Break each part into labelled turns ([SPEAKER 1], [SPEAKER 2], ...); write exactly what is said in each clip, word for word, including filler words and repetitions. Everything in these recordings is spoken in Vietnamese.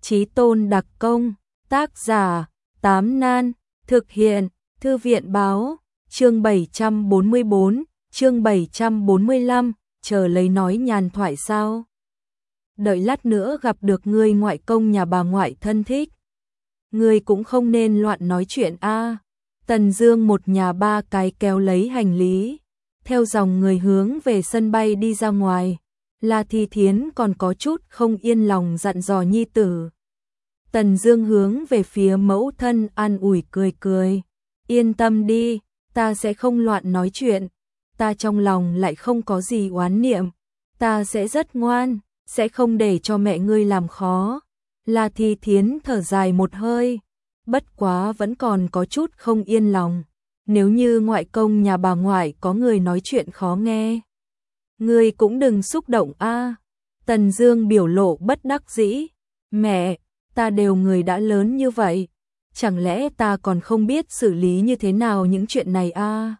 [SPEAKER 1] Chí tôn đặc công, tác giả, Tám Nan, thực hiện, Thư viện báo, chương bảy trăm bốn mươi bốn, chương bảy trăm bốn mươi lăm, chờ lấy nói nhàn thoại sao? Đợi lát nữa gặp được ngươi ngoại công nhà bà ngoại thân thích. Ngươi cũng không nên loạn nói chuyện a. Tần Dương một nhà ba cái kéo lấy hành lý, theo dòng người hướng về sân bay đi ra ngoài. La Thi Thiến còn có chút không yên lòng dặn dò nhi tử. Tần Dương hướng về phía mẫu thân an ủi cười cười, yên tâm đi, ta sẽ không loạn nói chuyện, ta trong lòng lại không có gì oán niệm, ta sẽ rất ngoan, sẽ không để cho mẹ ngươi làm khó. La Thi Thiến thở dài một hơi, bất quá vẫn còn có chút không yên lòng, nếu như ngoại công nhà bà ngoại có người nói chuyện khó nghe, ngươi cũng đừng xúc động a. Tần Dương biểu lộ bất đắc dĩ, mẹ, ta đều người đã lớn như vậy, chẳng lẽ ta còn không biết xử lý như thế nào những chuyện này a?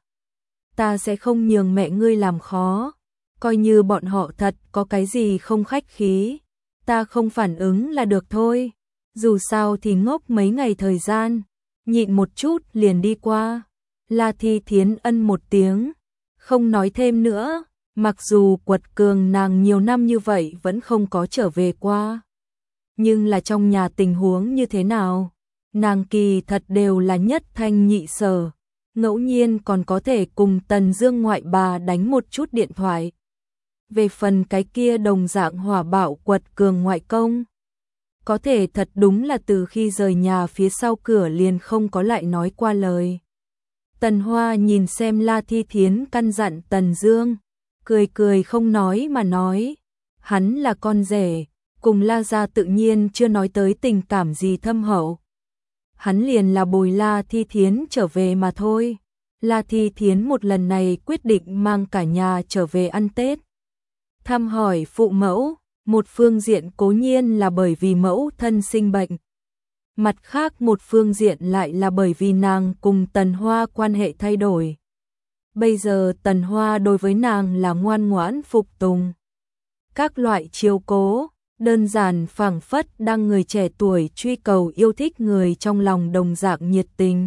[SPEAKER 1] Ta sẽ không nhường mẹ ngươi làm khó, coi như bọn họ thật có cái gì không khách khí, ta không phản ứng là được thôi, dù sao thì ngốc mấy ngày thời gian, nhịn một chút liền đi qua. La Thi Thiến ân một tiếng, không nói thêm nữa, mặc dù quật cường nàng nhiều năm như vậy vẫn không có trở về qua. Nhưng là trong nhà tình huống như thế nào, nàng kỳ thật đều là nhất thanh nhị sở, ngẫu nhiên còn có thể cùng Tần Dương ngoại bà đánh một chút điện thoại. Về phần cái kia đồng dạng hỏa bạo quật cường ngoại công, có thể thật đúng là từ khi rời nhà phía sau cửa liền không có lại nói qua lời. Tần Hoa nhìn xem La Thi Thiến căn dặn Tần Dương, cười cười không nói mà nói, hắn là con rể, cùng La gia tự nhiên chưa nói tới tình cảm gì thâm hậu. Hắn liền là bồi La Thi Thiến trở về mà thôi. La Thi Thiến một lần này quyết định mang cả nhà trở về ăn Tết. Thăm hỏi phụ mẫu, một phương diện cố nhiên là bởi vì mẫu thân sinh bệnh. Mặt khác một phương diện lại là bởi vì nàng cùng Tần Hoa quan hệ thay đổi. Bây giờ Tần Hoa đối với nàng là ngoan ngoãn phục tùng. Các loại chiếu cố, đơn giản phảng phất đang người trẻ tuổi truy cầu yêu thích người trong lòng đồng dạng nhiệt tình.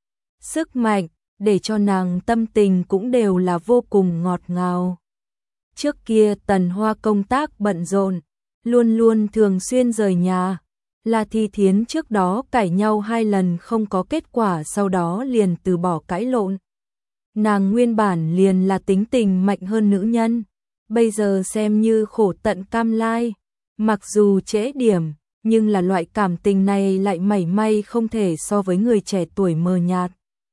[SPEAKER 1] Sức mạnh, để cho nàng tâm tình cũng đều là vô cùng ngọt ngào. Trước kia Tần Hoa công tác bận rộn, luôn luôn thường xuyên rời nhà. La Thi Thiến trước đó cãi nhau hai lần không có kết quả, sau đó liền từ bỏ cãi lộn. Nàng nguyên bản liền là tính tình mạnh hơn nữ nhân, bây giờ xem như khổ tận cam lai. Mặc dù trễ điểm, nhưng là loại cảm tình này lại mảy may không thể so với người trẻ tuổi mờ nhạt.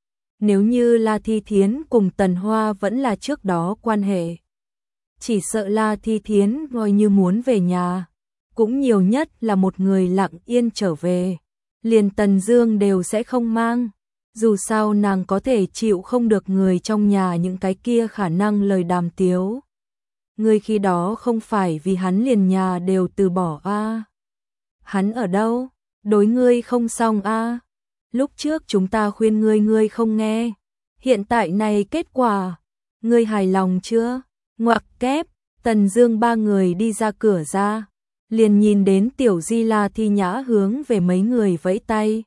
[SPEAKER 1] Nếu như La Thi Thiến cùng Tần Hoa vẫn là trước đó quan hệ, chỉ sợ La Thi Thiến coi như muốn về nhà, cũng nhiều nhất là một người lặng yên trở về, liền Tần Dương đều sẽ không mang. Dù sao nàng có thể chịu không được người trong nhà những cái kia khả năng lời đàm tiếu. Ngươi khi đó không phải vì hắn liền nhà đều từ bỏ a? À? Hắn ở đâu? Đối ngươi không xong a? À? Lúc trước chúng ta khuyên ngươi ngươi không nghe, hiện tại này kết quả, ngươi hài lòng chưa? Ngoặc kép, Tần Dương ba người đi ra cửa ra, liền nhìn đến tiểu Di La Thi Nhã hướng về mấy người vẫy tay.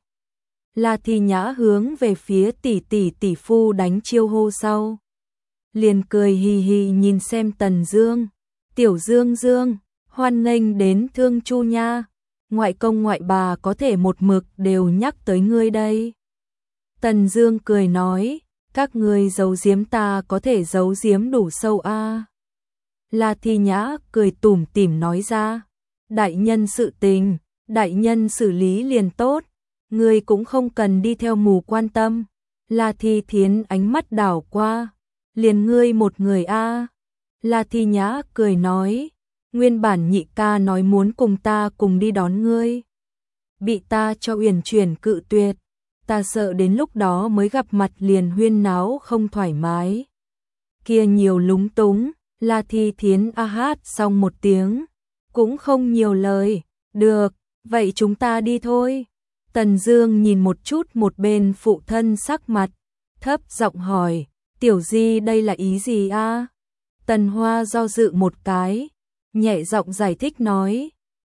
[SPEAKER 1] La Thi Nhã hướng về phía tỷ tỷ tỷ phu đánh chiêu hô sau, liền cười hì hì nhìn xem Tần Dương, tiểu Dương Dương, hoan nghênh đến Thương Chu nha, ngoại công ngoại bà có thể một mực đều nhắc tới ngươi đây. Tần Dương cười nói, các ngươi giấu giếm ta có thể giấu giếm đủ sâu a. À? La Thi Nhã cười tủm tỉm nói ra, đại nhân sự tình, đại nhân xử lý liền tốt, ngươi cũng không cần đi theo mù quan tâm. La Thi Thiến ánh mắt đảo qua, liền ngươi một người a. À? La Thi Nhã cười nói, nguyên bản nhị ca nói muốn cùng ta cùng đi đón ngươi, bị ta cho uyển chuyển cự tuyệt, ta sợ đến lúc đó mới gặp mặt liền huyên náo không thoải mái. Kia nhiều lúng túng. La Thi Thiến a hát xong một tiếng, cũng không nhiều lời, được, vậy chúng ta đi thôi. Tần Dương nhìn một chút một bên phụ thân sắc mặt, thấp giọng hỏi, tiểu Di đây là ý gì a? À? Tần Hoa do dự một cái, nhẹ giọng giải thích nói,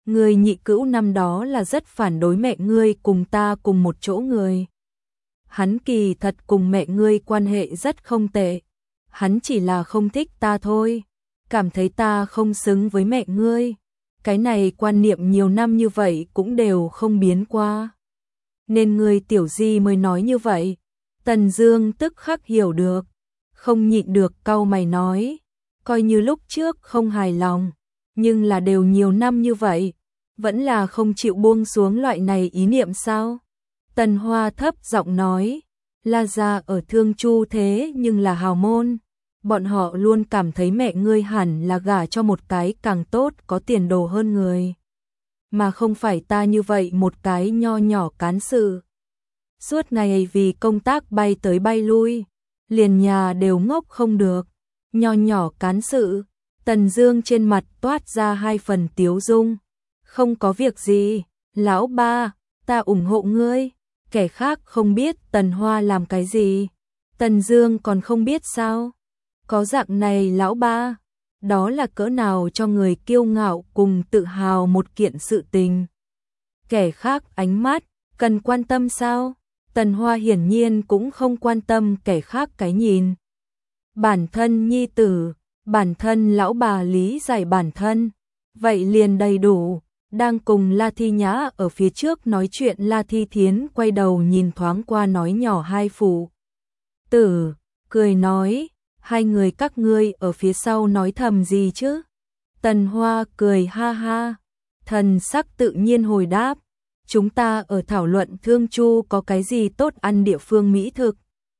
[SPEAKER 1] Người nhị cữu năm đó là rất phản đối mẹ ngươi cùng ta cùng một chỗ người. Hắn kỳ thật cùng mẹ ngươi quan hệ rất không tệ. Hắn chỉ là không thích ta thôi. Cảm thấy ta không xứng với mẹ ngươi. Cái này quan niệm nhiều năm như vậy cũng đều không biến qua. Nên ngươi tiểu di mới nói như vậy. Tần Dương tức khắc hiểu được. Không nhịn được cau mày nói. Coi như lúc trước không hài lòng. Nhưng là đều nhiều năm như vậy. Vẫn là không chịu buông xuống loại này ý niệm sao? Tần Hoa thấp giọng nói. La gia ở Thương Chu thế nhưng là hào môn. Bọn họ luôn cảm thấy mẹ ngươi hẳn là gả cho một cái càng tốt có tiền đồ hơn người. Mà không phải ta như vậy một cái nho nhỏ cán sự. Suốt ngày vì công tác bay tới bay lui. Liền nhà đều ngốc không được. Nho nhỏ cán sự. Tần Dương trên mặt toát ra hai phần tiếu dung. Không có việc gì. Lão ba, ta ủng hộ ngươi. Kẻ khác không biết Tần Hoa làm cái gì. Tần Dương còn không biết sao. Có dạng này lão ba, đó là cỡ nào cho người kiêu ngạo cùng tự hào một kiện sự tình. Kẻ khác ánh mắt, cần quan tâm sao? Tần Hoa hiển nhiên cũng không quan tâm kẻ khác cái nhìn. Bản thân nhi tử, bản thân lão bà lý giải bản thân, vậy liền đầy đủ. Đang cùng La Thi Nhã ở phía trước nói chuyện, La Thi Thiến quay đầu nhìn thoáng qua nói nhỏ hai phụ tử, cười nói. Hai người các ngươi ở phía sau nói thầm gì chứ? Tần Hoa cười ha ha, thần sắc tự nhiên hồi đáp. Chúng ta ở thảo luận Thương Chu có cái gì tốt ăn địa phương mỹ thực.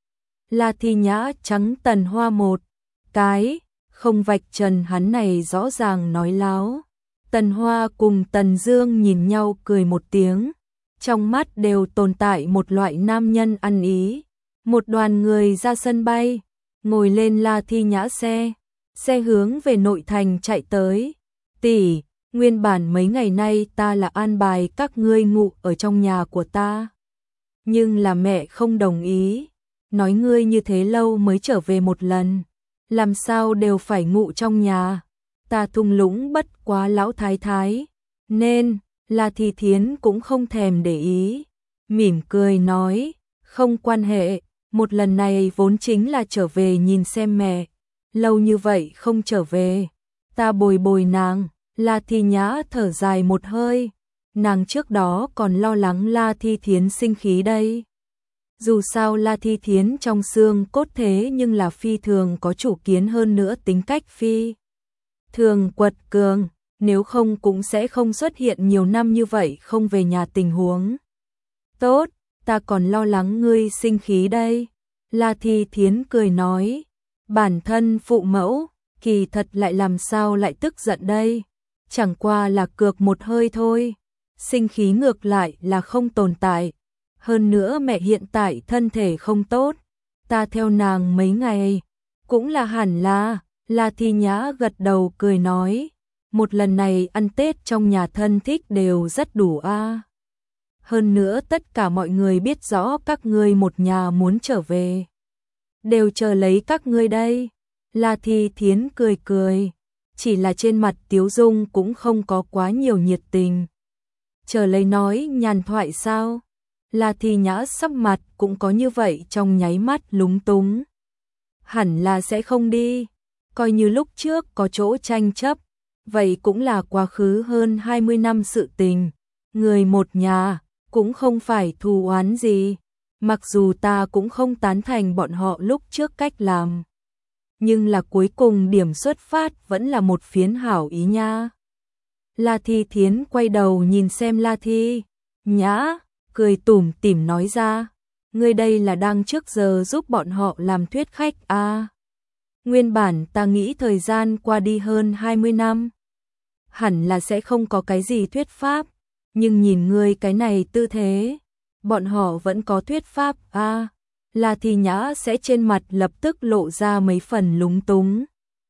[SPEAKER 1] La Thi Nhã trắng Tần Hoa một cái, không vạch trần hắn này rõ ràng nói láo. Tần Hoa cùng Tần Dương nhìn nhau cười một tiếng, trong mắt đều tồn tại một loại nam nhân ăn ý. Một đoàn người ra sân bay, ngồi lên La Thi Nhã xe, xe hướng về nội thành chạy tới. Tỷ, nguyên bản mấy ngày nay ta là an bài các ngươi ngủ ở trong nhà của ta. Nhưng là mẹ không đồng ý, nói ngươi như thế lâu mới trở về một lần, làm sao đều phải ngủ trong nhà. Ta thung lũng bất quá lão thái thái, nên La Thi Thiến cũng không thèm để ý, mỉm cười nói, không quan hệ. Một lần này vốn chính là trở về nhìn xem mẹ, lâu như vậy không trở về, ta bồi bồi nàng. La Thi Nhã thở dài một hơi, nàng trước đó còn lo lắng La Thi Thiến sinh khí đây. Dù sao La Thi Thiến trong xương cốt thế nhưng là phi thường có chủ kiến, hơn nữa tính cách phi thường quật cường, nếu không cũng sẽ không xuất hiện nhiều năm như vậy không về nhà tình huống. Tốt, ta còn lo lắng ngươi sinh khí đây. La Thi Thiến cười nói, bản thân phụ mẫu, kỳ thật lại làm sao lại tức giận đây, chẳng qua là cược một hơi thôi, sinh khí ngược lại là không tồn tại. Hơn nữa mẹ hiện tại thân thể không tốt, ta theo nàng mấy ngày, cũng là hẳn là. La Thi Nhã gật đầu cười nói, một lần này ăn Tết trong nhà thân thích đều rất đủ a. À. Hơn nữa tất cả mọi người biết rõ các ngươi một nhà muốn trở về, đều chờ lấy các ngươi đây. La Thi Thiến cười cười, chỉ là trên mặt tiếu dung cũng không có quá nhiều nhiệt tình. Chờ lấy nói nhàn thoại sao? La Thi Nhã sắp mặt cũng có như vậy trong nháy mắt lúng túng. Hẳn là sẽ không đi, coi như lúc trước có chỗ tranh chấp, vậy cũng là quá khứ hơn hai mươi năm sự tình, người một nhà cũng không phải thù oán gì. Mặc dù ta cũng không tán thành bọn họ lúc trước cách làm, nhưng là cuối cùng điểm xuất phát vẫn là một phiến hảo ý nha. La Thi Thiến quay đầu nhìn xem La Thi Nhã, cười tủm tỉm nói ra, ngươi đây là đang trước giờ giúp bọn họ làm thuyết khách à. Nguyên bản ta nghĩ thời gian qua đi hơn hai mươi năm, hẳn là sẽ không có cái gì thuyết pháp, nhưng nhìn ngươi cái này tư thế, bọn họ vẫn có thuyết pháp à. La Thi Nhã sẽ trên mặt lập tức lộ ra mấy phần lúng túng,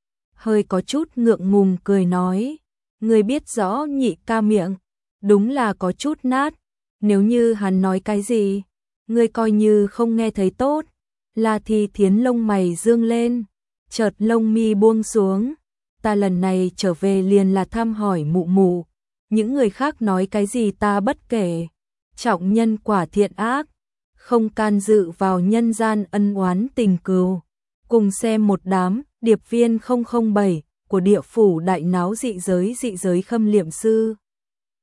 [SPEAKER 1] hơi có chút ngượng ngùng cười nói, ngươi biết rõ nhị ca miệng đúng là có chút nát, nếu như hắn nói cái gì, ngươi coi như không nghe thấy tốt. La Thi Thiến lông mày dương lên, chợt lông mi buông xuống, ta lần này trở về liền là thăm hỏi mụ mụ, những người khác nói cái gì ta bất kể, trọng nhân quả thiện ác, không can dự vào nhân gian ân oán tình cừu. Cùng xem một đám, điệp viên không không bảy của địa phủ đại náo dị giới dị giới Khâm Liệm Sư.